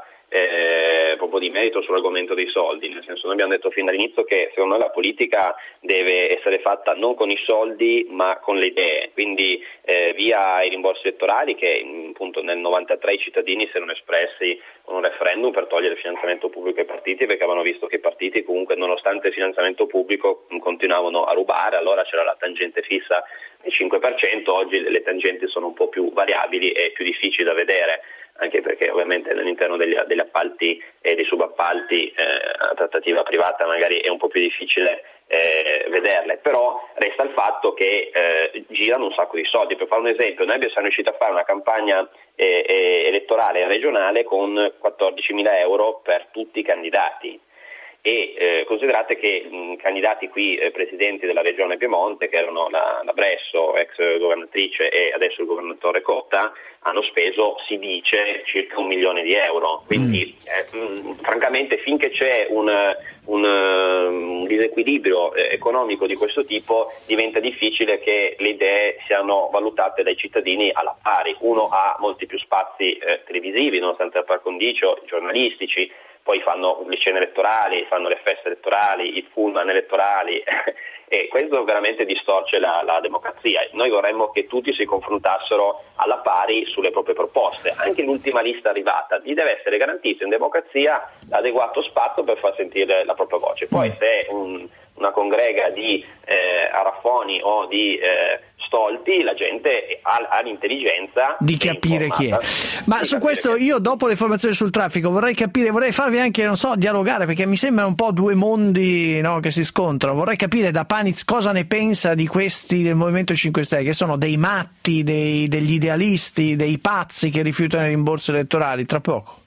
Eh, proprio di merito sull'argomento dei soldi, nel senso, noi abbiamo detto fin dall'inizio che secondo noi la politica deve essere fatta non con i soldi ma con le idee, quindi eh, via i rimborsi elettorali che appunto nel novantatré i cittadini si erano espressi con un referendum per togliere il finanziamento pubblico ai partiti, perché avevano visto che i partiti comunque nonostante il finanziamento pubblico continuavano a rubare, allora c'era la tangente fissa del cinque per cento, oggi le tangenti sono un po' più variabili e più difficili da vedere, anche perché ovviamente all'interno degli, degli appalti e dei subappalti eh, a trattativa privata magari è un po' più difficile eh, vederle, però resta il fatto che eh, girano un sacco di soldi. Per fare un esempio, noi siamo riusciti a fare una campagna eh, eh, elettorale regionale con quattordicimila euro per tutti i candidati. E eh, considerate che mh, candidati qui eh, presidenti della regione Piemonte, che erano la, la Bresso, ex governatrice, e adesso il governatore Cotta, hanno speso, si dice, circa un milione di euro. Quindi eh, mh, francamente finché c'è un, un, un disequilibrio eh, economico di questo tipo diventa difficile che le idee siano valutate dai cittadini alla pari. Uno ha molti più spazi eh, televisivi, nonostante il par condicio, giornalistici, poi fanno le scene elettorali, fanno le feste elettorali, i pullman elettorali e questo veramente distorce la, la democrazia. Noi vorremmo che tutti si confrontassero alla pari sulle proprie proposte, anche l'ultima lista arrivata, gli deve essere garantito in democrazia l'adeguato spazio per far sentire la propria voce. Poi se un una congrega di eh, arafoni o di eh, stolti, la gente ha, ha l'intelligenza di capire chi è. Ma su questo io, dopo le informazioni sul traffico, vorrei capire, vorrei farvi anche, non so, dialogare, perché mi sembra un po' due mondi, no, che si scontrano. Vorrei capire da Paniz cosa ne pensa di questi del Movimento cinque Stelle, che sono dei matti, dei, degli idealisti, dei pazzi che rifiutano i rimborsi elettorali. Tra poco.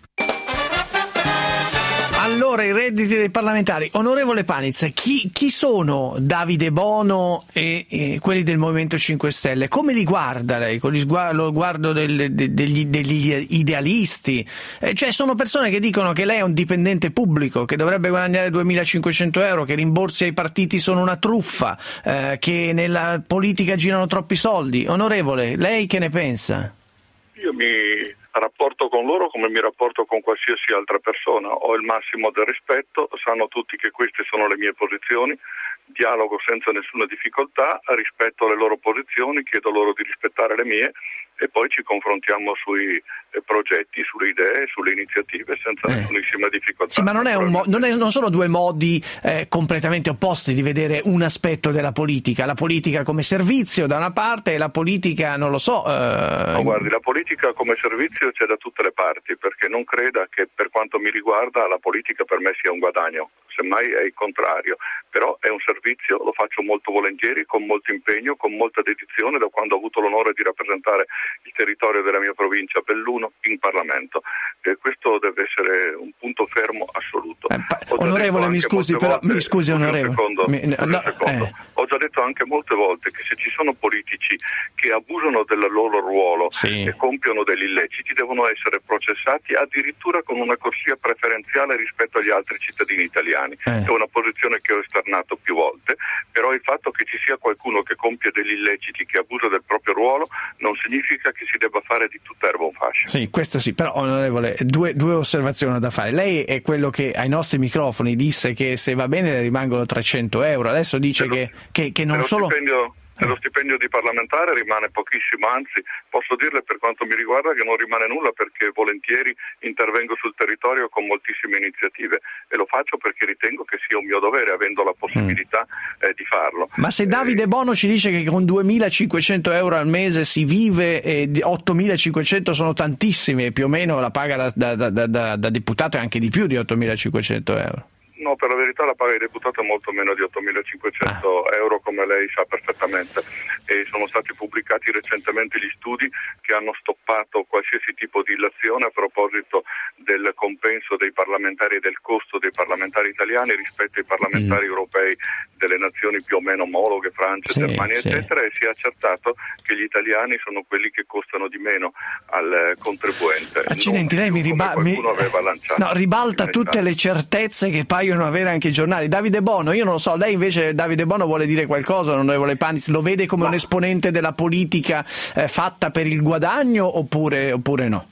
Allora, i redditi dei parlamentari. Onorevole Paniz, chi, chi sono Davide Bono e, e quelli del Movimento cinque Stelle? Come li guarda lei? Con lo sguardo del, de, degli, degli idealisti? Eh, cioè, sono persone che dicono che lei è un dipendente pubblico, che dovrebbe guadagnare duemilacinquecento euro, che i rimborsi ai partiti sono una truffa, eh, che nella politica girano troppi soldi. Onorevole, lei che ne pensa? Io mi rapporto con loro come mi rapporto con qualsiasi altra persona, ho il massimo del rispetto, sanno tutti che queste sono le mie posizioni, dialogo senza nessuna difficoltà, rispetto le loro posizioni, chiedo loro di rispettare le mie e poi ci confrontiamo sui eh, progetti, sulle idee, sulle iniziative senza eh. nessunissima difficoltà. Sì, ma non, è un mo- non, è, non sono due modi eh, completamente opposti di vedere un aspetto della politica, la politica come servizio da una parte e la politica, non lo so... Eh... No, guardi, la politica come servizio c'è da tutte le parti, perché non creda che per quanto mi riguarda la politica per me sia un guadagno, semmai è il contrario, però è un servizio, lo faccio molto volentieri, con molto impegno, con molta dedizione, da quando ho avuto l'onore di rappresentare il territorio della mia provincia, Belluno, in Parlamento. E questo deve essere un punto fermo assoluto. Eh, pa- onorevole, mi scusi, però, volte, mi scusi, onorevole. Secondo, mi, no, secondo. Eh. Ho già detto anche molte volte che se ci sono politici che abusano del loro ruolo sì. e compiono degli illeciti, devono essere processati addirittura con una corsia preferenziale rispetto agli altri cittadini italiani. Eh. È una posizione che ho esternato più volte, però il fatto che ci sia qualcuno che compie degli illeciti, che abusa del proprio ruolo, non significa che si debba fare di tutta erba un fascio. Sì, questo sì, però onorevole, due, due osservazioni da fare. Lei è quello che ai nostri microfoni disse che se va bene le rimangono trecento euro, adesso dice lo, che, che, che non lo solo... Stipendio... E lo stipendio di parlamentare rimane pochissimo, anzi posso dirle per quanto mi riguarda che non rimane nulla, perché volentieri intervengo sul territorio con moltissime iniziative e lo faccio perché ritengo che sia un mio dovere, avendo la possibilità mm. eh, di farlo. Ma se Davide Bono ci dice che con duemilacinquecento euro al mese si vive e ottomilacinquecento sono tantissimi e più o meno la paga da, da, da, da, da deputato è anche di più di ottomilacinquecento euro. No, per la verità la paga di deputato è molto meno di ottomilacinquecento ah. euro, come lei sa perfettamente, e sono stati pubblicati recentemente gli studi che hanno stoppato qualsiasi tipo di illazione a proposito del compenso dei parlamentari e del costo dei parlamentari italiani rispetto ai parlamentari mm. europei delle nazioni più o meno omologhe, Francia, sì, Germania, sì. eccetera, e si è accertato che gli italiani sono quelli che costano di meno al contribuente. Accidenti, lei mi, riba- mi... No, ribalta tutte le certezze che paiono avere anche i giornali. Davide Bono, io non lo so, lei invece, Davide Bono, vuole dire qualcosa, onorevole Paniz? Lo vede come no. un esponente della politica eh, fatta per il guadagno oppure, oppure no?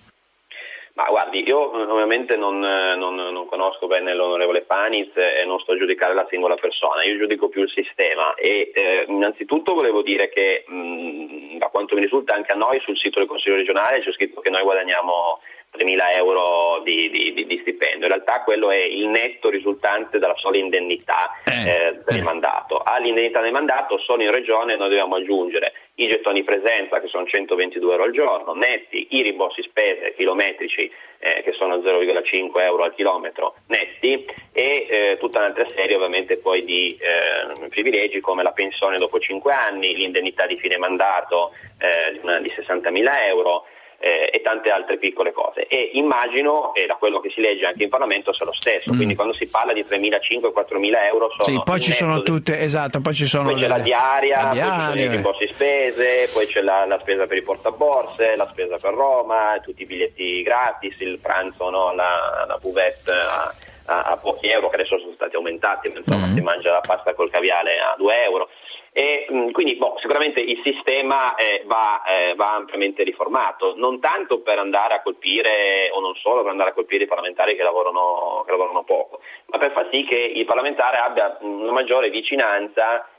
Ma guardi, io ovviamente non, non, non conosco bene l'onorevole Paniz e non sto a giudicare la singola persona, io giudico più il sistema e eh, innanzitutto volevo dire che mh, da quanto mi risulta anche a noi sul sito del Consiglio regionale c'è scritto che noi guadagniamo tremila euro di, di, di stipendio, in realtà quello è il netto risultante dalla sola indennità eh, eh, del eh. mandato. All'indennità del mandato solo in regione noi dobbiamo aggiungere i gettoni presenza che sono centoventidue euro al giorno netti, i rimborsi spese chilometrici eh, che sono zero virgola cinque euro al chilometro netti e eh, tutta un'altra serie ovviamente poi di eh, privilegi come la pensione dopo cinque anni, l'indennità di fine mandato eh, di, una, di sessantamila euro Eh, e tante altre piccole cose, e immagino, e da quello che si legge anche in Parlamento, sia lo stesso, mm. quindi quando si parla di tremilacinquecento quattromila euro sono sì, poi ci sono tutte, esatto, poi ci sono poi le... c'è la diaria, la diaria, poi ci sono i rimborsi spese, poi c'è la, la spesa per i portaborse, la spesa per Roma, tutti i biglietti gratis, il pranzo, no, la, la buvette a, a, a pochi euro, che adesso sono stati aumentati, ma insomma mm. si mangia la pasta col caviale a due euro. E mh, quindi boh, sicuramente il sistema eh, va, eh, va ampiamente riformato, non tanto per andare a colpire, o non solo per andare a colpire i parlamentari che lavorano, che lavorano poco, ma per far sì che il parlamentare abbia una maggiore vicinanza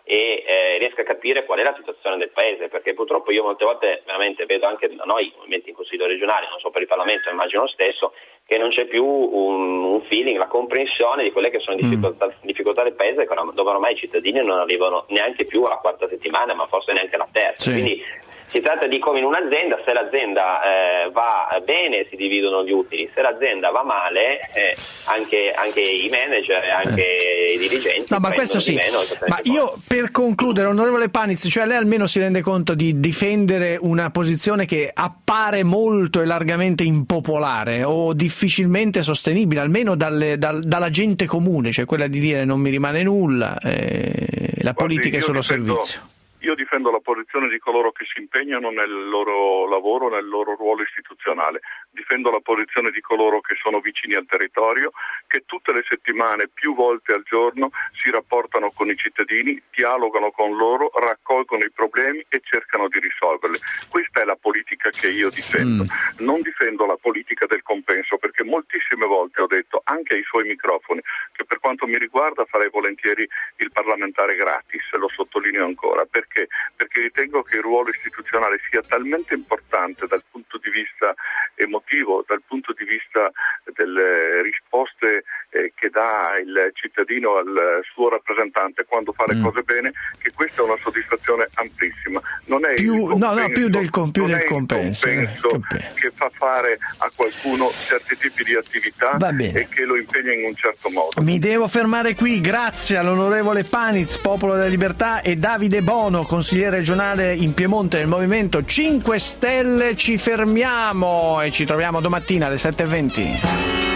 e eh, riesca a capire qual è la situazione del paese, perché purtroppo io molte volte veramente vedo anche da noi movimenti in consiglio regionale, non so per il Parlamento, immagino lo stesso, che non c'è più un, un feeling, la comprensione di quelle che sono le difficoltà, mm. difficoltà del paese, dove ormai i cittadini non arrivano neanche più alla quarta settimana, ma forse neanche alla terza. Sì. Quindi si tratta di come in un'azienda, se l'azienda eh, va bene si dividono gli utili, se l'azienda va male eh, anche, anche i manager e anche eh. i dirigenti. No, ma questo sì. Meno, ma io per concludere, onorevole Paniz, cioè lei almeno si rende conto di difendere una posizione che appare molto e largamente impopolare o difficilmente sostenibile, almeno dalle, dal, dalla gente comune, cioè quella di dire non mi rimane nulla, eh, la Guardi, politica è solo difendo... servizio. Io difendo la posizione di coloro che si impegnano nel loro lavoro, nel loro ruolo istituzionale. Difendo la posizione di coloro che sono vicini al territorio, che tutte le settimane, più volte al giorno, si rapportano con i cittadini, dialogano con loro, raccolgono i problemi e cercano di risolverli. Questa è la politica che io difendo. Mm. Non difendo la politica del compenso, perché moltissime volte ho detto, anche ai suoi microfoni, che per quanto mi riguarda farei volentieri il parlamentare gratis, lo sottolineo ancora, perché Perché? Perché ritengo che il ruolo istituzionale sia talmente importante dal punto di vista emotivo, dal punto di vista delle risposte eh, che dà il cittadino al suo rappresentante quando fa le mm. cose bene, che questa è una soddisfazione amplissima. Non è più, il compenso, no, no, più del, più non del è compenso, il compenso eh, che fa fare a qualcuno certi tipi di attività e che lo impegna in un certo modo. Mi devo fermare qui, grazie all'onorevole Paniz, Popolo della Libertà, e Davide Bono, consigliere regionale in Piemonte del Movimento cinque Stelle. Ci fermiamo e ci troviamo domattina alle sette e venti.